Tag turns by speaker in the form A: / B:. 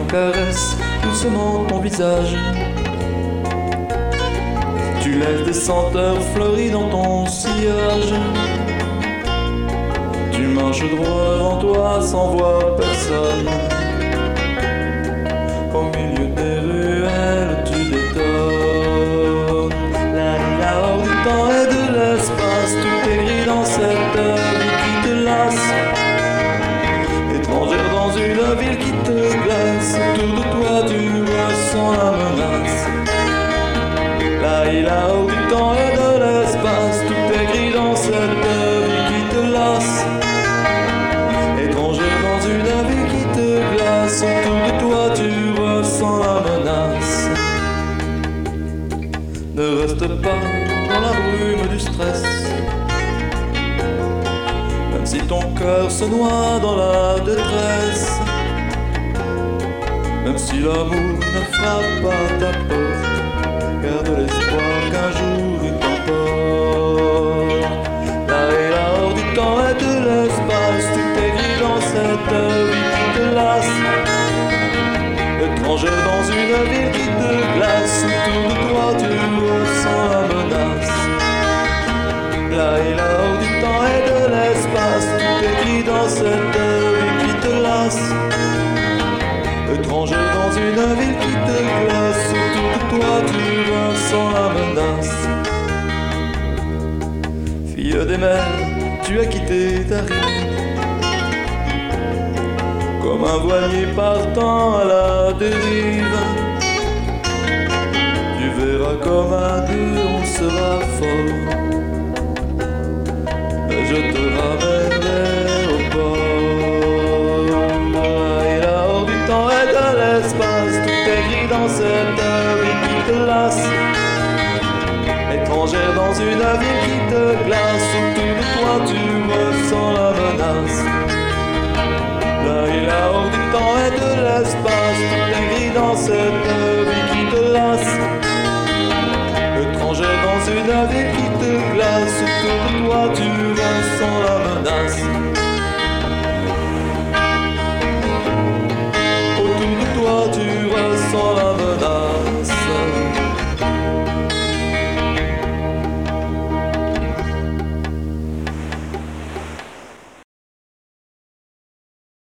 A: caresse doucement ton visage. Tu laisses des senteurs fleuries dans ton sillage. Tu marches droit devant toi sans voir personne. Au milieu des ruelles, tu détonnes. La hors du temps et de l'espace, tout est gris dans cette vie qui te lasse. Étrangère dans une ville qui te glace, autour de toi tu ressens la menace. La hors du temps et de l'espace, tout est gris dans cette vie qui te lasse. Étrangère dans une ville qui te glace, autour de toi tu ressens la menace. Ne reste pas dans la brume du stress, même si ton cœur se noie dans la détresse, même si l'amour ne frappe pas ta porte, garde l'espoir qu'un jour il t'emporte. Là hors du temps et de l'espace, tout est gris dans cette vie qui te lasse. Étrangère dans une ville qui te glace, autour de toi tu ressens la menace. Là hors du temps et de l'espace, tout est gris dans cette vie qui te lasse. Étrangère dans une ville qui te glace, autour de toi tu ressens la menace. Fille des mers, tu as quitté ta rive, comme un voilier partant à la dérive. Tu verras comme à deux on sera fort, mais je te ramènerai au port. Et là hors du temps et de l'espace, tout est gris dans cette vie qui te lasse. Étrangère dans une ville qui te glace, autour de toi tu ressens la menace. Là hors du temps et de l'espace, tout est gris dans cette vie qui te lasse. Étrangère dans une ville qui te glace, autour de toi tu ressens la menace.